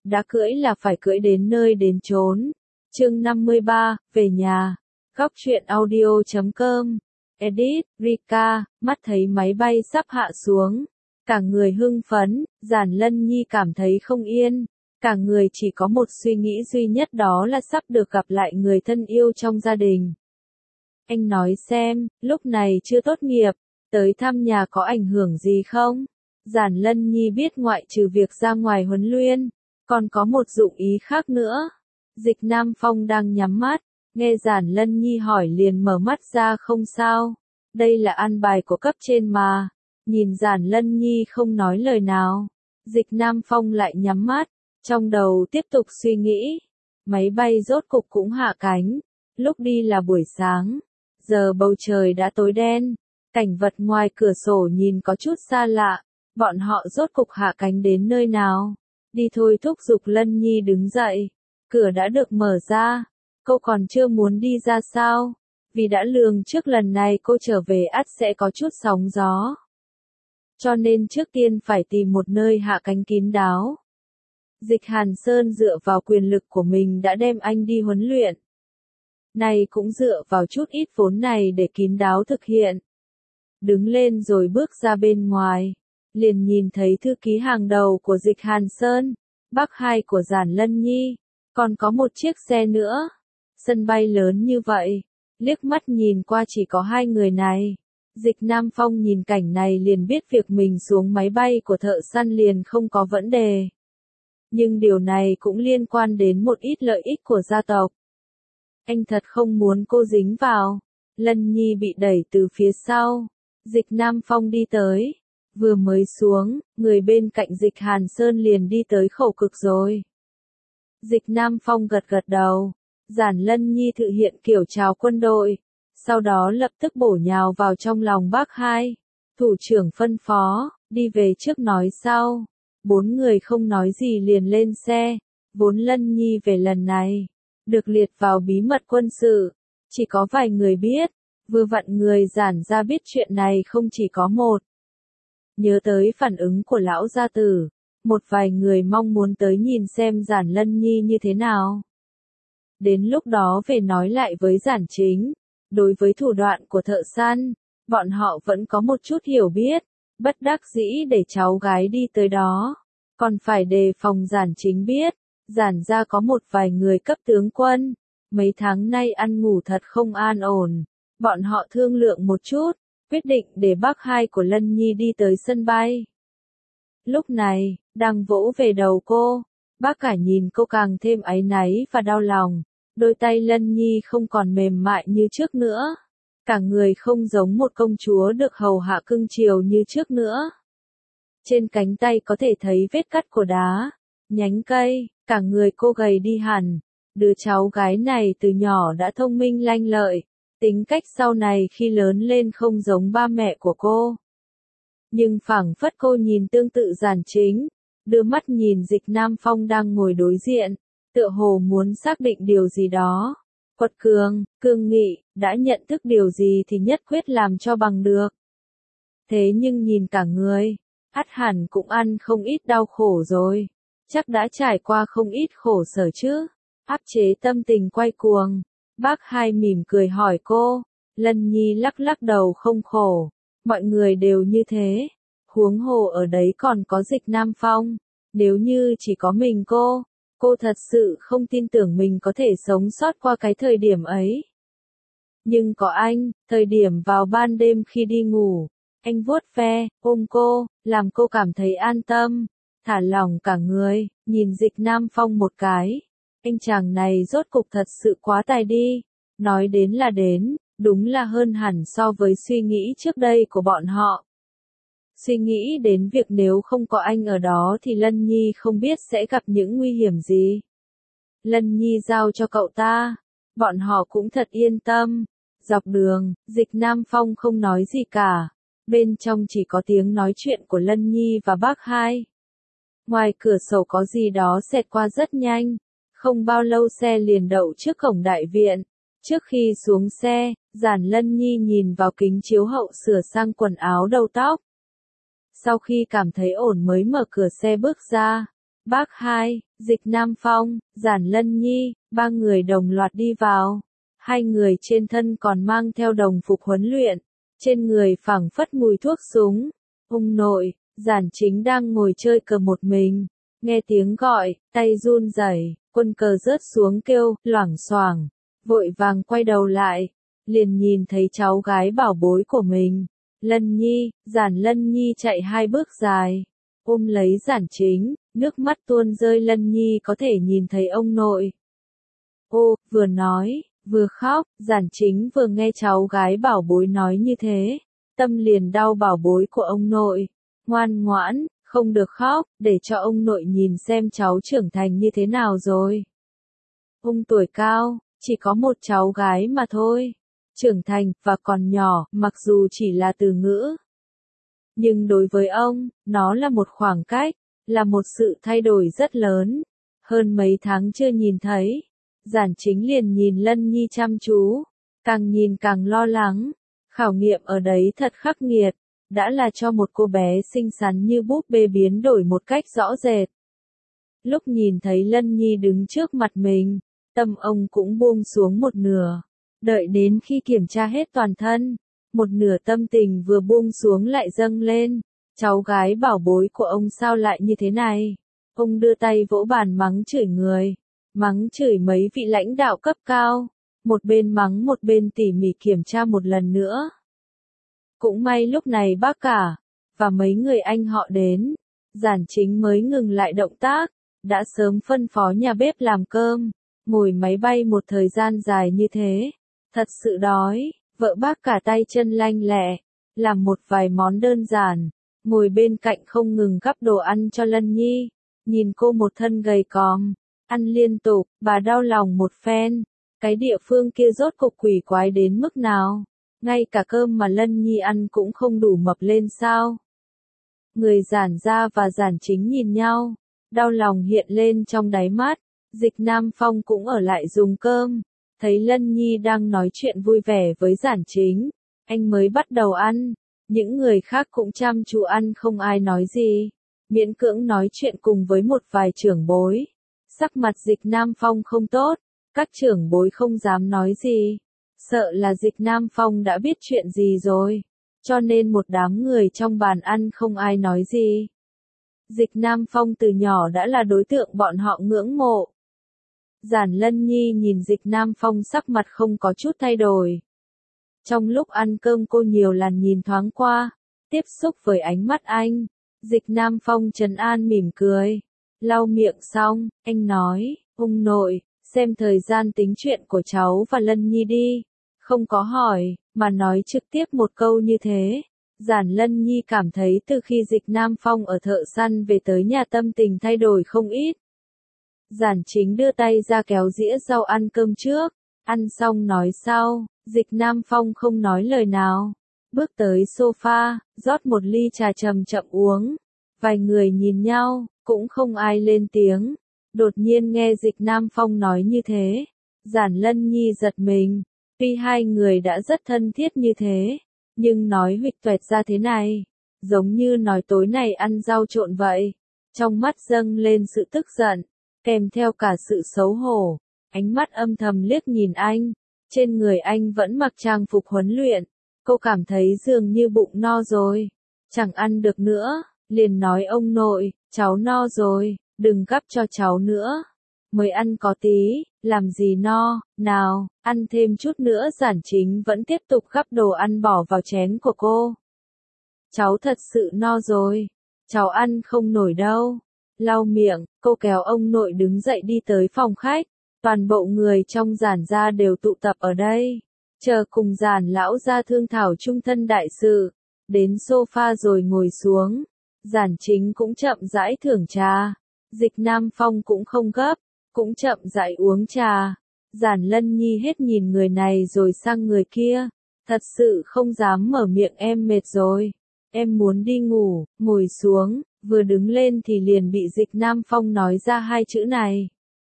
đã cưỡi là phải cưỡi đến nơi đến chốn. Chương 53, về nhà. Góc truyện audio.com. Edit, Rika, mắt thấy máy bay sắp hạ xuống. Cả người hưng phấn, Giản Lân Nhi cảm thấy không yên. Cả người chỉ có một suy nghĩ duy nhất, đó là sắp được gặp lại người thân yêu trong gia đình. Anh nói xem, lúc này chưa tốt nghiệp, tới thăm nhà có ảnh hưởng gì không? Giản Lân Nhi biết ngoại trừ việc ra ngoài huấn luyện, còn có một dụng ý khác nữa. Dịch Nam Phong đang nhắm mắt, nghe Giản Lân Nhi hỏi liền mở mắt ra. Không sao, đây là an bài của cấp trên mà. Nhìn Giản Lân Nhi không nói lời nào, Dịch Nam Phong lại nhắm mắt, trong đầu tiếp tục suy nghĩ. Máy bay rốt cục cũng hạ cánh, lúc đi là buổi sáng, giờ bầu trời đã tối đen, cảnh vật ngoài cửa sổ nhìn có chút xa lạ, bọn họ rốt cục hạ cánh đến nơi nào? Đi thôi, thúc giục Lân Nhi đứng dậy, cửa đã được mở ra, cô còn chưa muốn đi ra sao? Vì đã lường trước lần này cô trở về ắt sẽ có chút sóng gió. Cho nên trước tiên phải tìm một nơi hạ cánh kín đáo. Dịch Hàn Sơn dựa vào quyền lực của mình đã đem anh đi huấn luyện. Này cũng dựa vào chút ít vốn này để kín đáo thực hiện. Đứng lên rồi bước ra bên ngoài, liền nhìn thấy thư ký hàng đầu của Dịch Hàn Sơn, bác hai của Giản Lân Nhi, còn có một chiếc xe nữa. Sân bay lớn như vậy, liếc mắt nhìn qua chỉ có hai người này. Dịch Nam Phong nhìn cảnh này liền biết việc mình xuống máy bay của thợ săn liền không có vấn đề. Nhưng điều này cũng liên quan đến một ít lợi ích của gia tộc. Anh thật không muốn cô dính vào. Lân Nhi bị đẩy từ phía sau. Dịch Nam Phong đi tới. Vừa mới xuống, người bên cạnh Dịch Hàn Sơn liền đi tới khẩu cực rồi. Dịch Nam Phong gật gật đầu. Giản Lân Nhi thực hiện kiểu chào quân đội. Sau đó lập tức bổ nhào vào trong lòng bác hai. Thủ trưởng phân phó, đi về trước nói sau. Bốn người không nói gì liền lên xe. Vốn Lân Nhi về lần này được liệt vào bí mật quân sự, chỉ có vài người biết. Vừa vặn người Giản gia biết chuyện này không chỉ có một. Nhớ tới phản ứng của lão gia tử, một vài người mong muốn tới nhìn xem Giản Lân Nhi như thế nào. Đến lúc đó về nói lại với Giản Chính. Đối với thủ đoạn của thợ săn, bọn họ vẫn có một chút hiểu biết, bất đắc dĩ để cháu gái đi tới đó. Còn phải đề phòng Giản Chính biết, Giản gia có một vài người cấp tướng quân, mấy tháng nay ăn ngủ thật không an ổn. Bọn họ thương lượng một chút, quyết định để bác hai của Lân Nhi đi tới sân bay. Lúc này, đang vỗ về đầu cô, bác cả nhìn cô càng thêm áy náy và đau lòng. Đôi tay Lân Nhi không còn mềm mại như trước nữa. Cả người không giống một công chúa được hầu hạ cưng chiều như trước nữa. Trên cánh tay có thể thấy vết cắt của đá, nhánh cây, cả người cô gầy đi hẳn. Đứa cháu gái này từ nhỏ đã thông minh lanh lợi, tính cách sau này khi lớn lên không giống ba mẹ của cô. Nhưng phảng phất cô nhìn tương tự Giản Chính, đưa mắt nhìn Dịch Nam Phong đang ngồi đối diện. Tựa hồ muốn xác định điều gì đó. Quật cường, cương nghị, đã nhận thức điều gì thì nhất quyết làm cho bằng được. Thế nhưng nhìn cả người, ắt hẳn cũng ăn không ít đau khổ rồi. Chắc đã trải qua không ít khổ sở chứ. Áp chế tâm tình quay cuồng. Bác hai mỉm cười hỏi cô. Lân Nhi lắc lắc đầu không khổ. Mọi người đều như thế. Huống hồ ở đấy còn có Dịch Nam Phong. Nếu như chỉ có mình cô thật sự không tin tưởng mình có thể sống sót qua cái thời điểm ấy. Nhưng có anh, thời điểm vào ban đêm khi đi ngủ, anh vuốt ve, ôm cô, làm cô cảm thấy an tâm, thả lỏng cả người, nhìn Dịch Nam Phong một cái. Anh chàng này rốt cục thật sự quá tài đi. Nói đến là đến, đúng là hơn hẳn so với suy nghĩ trước đây của bọn họ. Suy nghĩ đến việc nếu không có anh ở đó thì Lân Nhi không biết sẽ gặp những nguy hiểm gì. Lân Nhi giao cho cậu ta, bọn họ cũng thật yên tâm. Dọc đường, Dịch Nam Phong không nói gì cả. Bên trong chỉ có tiếng nói chuyện của Lân Nhi và bác hai. Ngoài cửa sổ có gì đó xẹt qua rất nhanh. Không bao lâu xe liền đậu trước cổng đại viện. Trước khi xuống xe, Giản Lân Nhi nhìn vào kính chiếu hậu sửa sang quần áo đầu tóc. Sau khi cảm thấy ổn mới mở cửa xe bước ra. Bác Hai, Dịch Nam Phong, Giản Lân Nhi, ba người đồng loạt đi vào. Hai người trên thân còn mang theo đồng phục huấn luyện, trên người phảng phất mùi thuốc súng. Ông nội, Giản Chính đang ngồi chơi cờ một mình, nghe tiếng gọi, tay run rẩy, quân cờ rớt xuống kêu, loảng xoảng, vội vàng quay đầu lại, liền nhìn thấy cháu gái bảo bối của mình. Lân Nhi, Giản Lân Nhi chạy hai bước dài, ôm lấy Giản Chính, nước mắt tuôn rơi. Lân Nhi có thể nhìn thấy ông nội. Ô, vừa nói, vừa khóc, Giản Chính vừa nghe cháu gái bảo bối nói như thế, tâm liền đau. Bảo bối của ông nội, ngoan ngoãn, không được khóc, để cho ông nội nhìn xem cháu trưởng thành như thế nào rồi. Ông tuổi cao, chỉ có một cháu gái mà thôi. Trưởng thành, và còn nhỏ, mặc dù chỉ là từ ngữ. Nhưng đối với ông, nó là một khoảng cách, là một sự thay đổi rất lớn. Hơn mấy tháng chưa nhìn thấy, Giản Chính liền nhìn Lân Nhi chăm chú, càng nhìn càng lo lắng. Khảo nghiệm ở đấy thật khắc nghiệt, đã là cho một cô bé xinh xắn như búp bê biến đổi một cách rõ rệt. Lúc nhìn thấy Lân Nhi đứng trước mặt mình, tâm ông cũng buông xuống một nửa. Đợi đến khi kiểm tra hết toàn thân, một nửa tâm tình vừa buông xuống lại dâng lên. Cháu gái bảo bối của ông sao lại như thế này? Ông đưa tay vỗ bàn mắng chửi người, mắng chửi mấy vị lãnh đạo cấp cao. Một bên mắng một bên tỉ mỉ kiểm tra một lần nữa. Cũng may lúc này bác cả, và mấy người anh họ đến, Giản Chính mới ngừng lại động tác, đã sớm phân phó nhà bếp làm cơm. Ngồi máy bay một thời gian dài như thế, thật sự đói. Vợ bác cả tay chân lanh lẹ, làm một vài món đơn giản, ngồi bên cạnh không ngừng gắp đồ ăn cho Lân Nhi. Nhìn cô một thân gầy còm, ăn liên tục, bà đau lòng một phen. Cái địa phương kia rốt cục quỷ quái đến mức nào? Ngay cả cơm mà Lân Nhi ăn cũng không đủ mập lên sao? Người Giản gia và Giản Chính nhìn nhau, đau lòng hiện lên trong đáy mắt. Dịch Nam Phong cũng ở lại dùng cơm, thấy Lân Nhi đang nói chuyện vui vẻ với Giản Chính, anh mới bắt đầu ăn. Những người khác cũng chăm chú ăn, không ai nói gì, miễn cưỡng nói chuyện cùng với một vài trưởng bối. Sắc mặt Dịch Nam Phong không tốt, các trưởng bối không dám nói gì, sợ là Dịch Nam Phong đã biết chuyện gì rồi, cho nên một đám người trong bàn ăn không ai nói gì. Dịch Nam Phong từ nhỏ đã là đối tượng bọn họ ngưỡng mộ. Giản Lân Nhi nhìn Dịch Nam Phong sắc mặt không có chút thay đổi. Trong lúc ăn cơm cô nhiều lần nhìn thoáng qua, tiếp xúc với ánh mắt anh. Dịch Nam Phong trấn an mỉm cười. Lau miệng xong, anh nói, ông nội, xem thời gian tính chuyện của cháu và Lân Nhi đi. Không có hỏi, mà nói trực tiếp một câu như thế. Giản Lân Nhi cảm thấy từ khi Dịch Nam Phong ở thợ săn về tới nhà tâm tình thay đổi không ít. Giản Chính đưa tay ra kéo dĩa rau ăn cơm trước, ăn xong nói sau. Dịch Nam Phong không nói lời nào, bước tới sofa, rót một ly trà chậm chậm uống. Vài người nhìn nhau, cũng không ai lên tiếng. Đột nhiên nghe Dịch Nam Phong nói như thế, Giản Lân Nhi giật mình. Tuy hai người đã rất thân thiết như thế, nhưng nói huỵch toẹt ra thế này, giống như nói tối nay ăn rau trộn vậy. Trong mắt dâng lên sự tức giận, kèm theo cả sự xấu hổ. Ánh mắt âm thầm liếc nhìn anh, trên người anh vẫn mặc trang phục huấn luyện. Cô cảm thấy dường như bụng no rồi, chẳng ăn được nữa, liền nói ông nội, cháu no rồi, đừng gắp cho cháu nữa. Mới ăn có tí, làm gì no, nào, ăn thêm chút nữa. Giản Chính vẫn tiếp tục gắp đồ ăn bỏ vào chén của cô. Cháu thật sự no rồi, cháu ăn không nổi đâu. Lau miệng, cô kéo ông nội đứng dậy đi tới phòng khách. Toàn bộ người trong Giản gia đều tụ tập ở đây, chờ cùng Giản lão gia thương thảo chung thân đại sự. Đến sofa rồi ngồi xuống, Giản Chính cũng chậm rãi thưởng trà. Dịch Nam Phong cũng không gấp, cũng chậm rãi uống trà. Giản Lân Nhi hết nhìn người này rồi sang người kia, thật sự không dám mở miệng. Em mệt rồi, em muốn đi ngủ. Ngồi xuống, vừa đứng lên thì liền bị Dịch Nam Phong nói ra hai chữ này.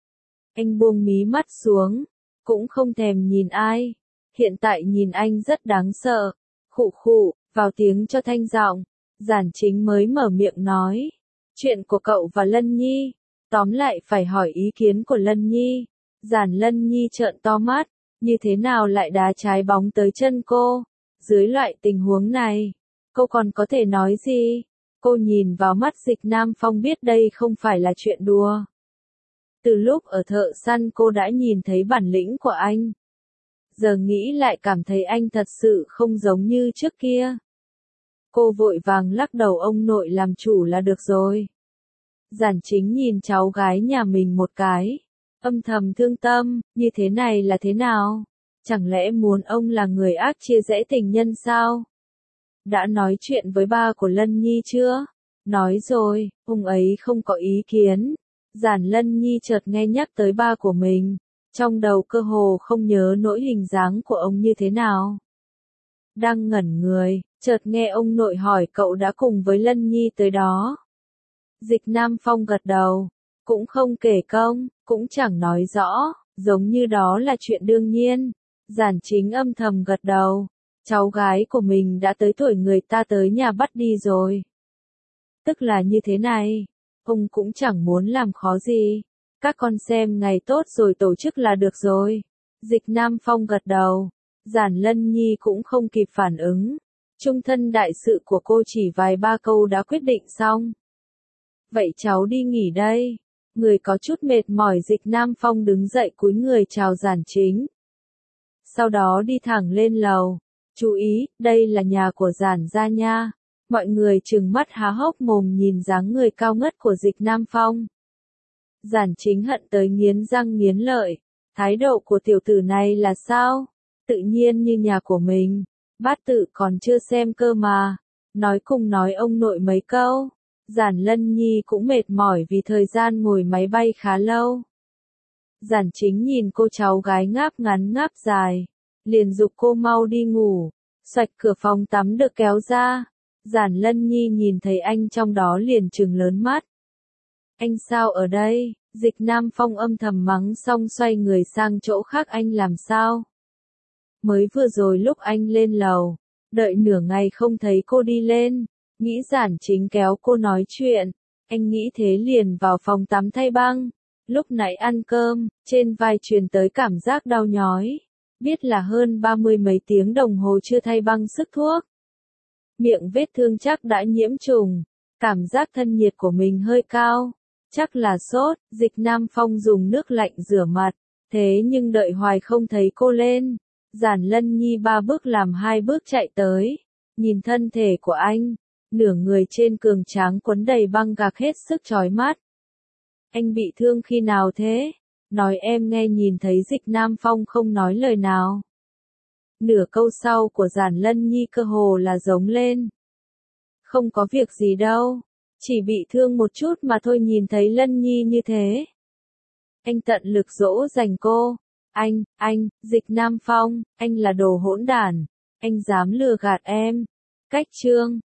Anh buông mí mắt xuống, cũng không thèm nhìn ai. Hiện tại nhìn anh rất đáng sợ. Khụ khụ, vào tiếng cho thanh giọng. Giản Chính mới mở miệng nói, chuyện của cậu và Lân Nhi, tóm lại phải hỏi ý kiến của Lân Nhi. Giản Lân Nhi trợn to mắt, như thế nào lại đá trái bóng tới chân cô? Dưới loại tình huống này, cô còn có thể nói gì? Cô nhìn vào mắt Dịch Nam Phong biết đây không phải là chuyện đùa. Từ lúc ở thợ săn cô đã nhìn thấy bản lĩnh của anh. Giờ nghĩ lại cảm thấy anh thật sự không giống như trước kia. Cô vội vàng lắc đầu, ông nội làm chủ là được rồi. Giản Chính nhìn cháu gái nhà mình một cái, âm thầm thương tâm, như thế này là thế nào? Chẳng lẽ muốn ông là người ác chia rẽ tình nhân sao? Đã nói chuyện với ba của Lân Nhi chưa? Nói rồi, ông ấy không có ý kiến. Giản Lân Nhi chợt nghe nhắc tới ba của mình, trong đầu cơ hồ không nhớ nổi hình dáng của ông như thế nào. Đang ngẩn người, chợt nghe ông nội hỏi cậu đã cùng với Lân Nhi tới đó. Dịch Nam Phong gật đầu, cũng không kể công, cũng chẳng nói rõ, giống như đó là chuyện đương nhiên. Giản Chính âm thầm gật đầu, cháu gái của mình đã tới tuổi người ta tới nhà bắt đi rồi. Tức là như thế này, ông cũng chẳng muốn làm khó gì, các con xem ngày tốt rồi tổ chức là được rồi. Dịch Nam Phong gật đầu, Giản Lân Nhi cũng không kịp phản ứng, chung thân đại sự của cô chỉ vài ba câu đã quyết định xong. Vậy cháu đi nghỉ đây. Người có chút mệt mỏi Dịch Nam Phong đứng dậy cúi người chào Giản Chính. Sau đó đi thẳng lên lầu. Chú ý, đây là nhà của Giản gia nha. Mọi người trừng mắt há hốc mồm nhìn dáng người cao ngất của Dịch Nam Phong. Giản Chính hận tới nghiến răng nghiến lợi. Thái độ của tiểu tử này là sao? Tự nhiên như nhà của mình. Bát tự còn chưa xem cơ mà. Nói cùng nói ông nội mấy câu. Giản Lân Nhi cũng mệt mỏi vì thời gian ngồi máy bay khá lâu. Giản Chính nhìn cô cháu gái ngáp ngắn ngáp dài, liền giục cô mau đi ngủ. Xoạch cửa phòng tắm được kéo ra. Giản Lân Nhi nhìn thấy anh trong đó liền trừng lớn mắt. Anh sao ở đây? Dịch Nam Phong âm thầm mắng xong xoay người sang chỗ khác. Anh làm sao? Mới vừa rồi lúc anh lên lầu, đợi nửa ngày không thấy cô đi lên. Nghĩ Giản Chính kéo cô nói chuyện, anh nghĩ thế liền vào phòng tắm thay băng. Lúc nãy ăn cơm, trên vai truyền tới cảm giác đau nhói. Biết là hơn 30 mấy tiếng đồng hồ chưa thay băng sức thuốc. Miệng vết thương chắc đã nhiễm trùng, cảm giác thân nhiệt của mình hơi cao. Chắc là sốt. Dịch Nam Phong dùng nước lạnh rửa mặt, thế nhưng đợi hoài không thấy cô lên. Giản Lân Nhi 3 bước làm 2 bước chạy tới, nhìn thân thể của anh. Nửa người trên cường tráng quấn đầy băng gạc hết sức chói mắt. Anh bị thương khi nào thế? Nói em nghe. Nhìn thấy Dịch Nam Phong không nói lời nào. Nửa câu sau của Giản Lân Nhi cơ hồ là giống lên. Không có việc gì đâu, chỉ bị thương một chút mà thôi. Nhìn thấy Lân Nhi như thế, anh tận lực dỗ dành cô. Anh, Dịch Nam Phong, anh là đồ hỗn đản, anh dám lừa gạt em. Cách chương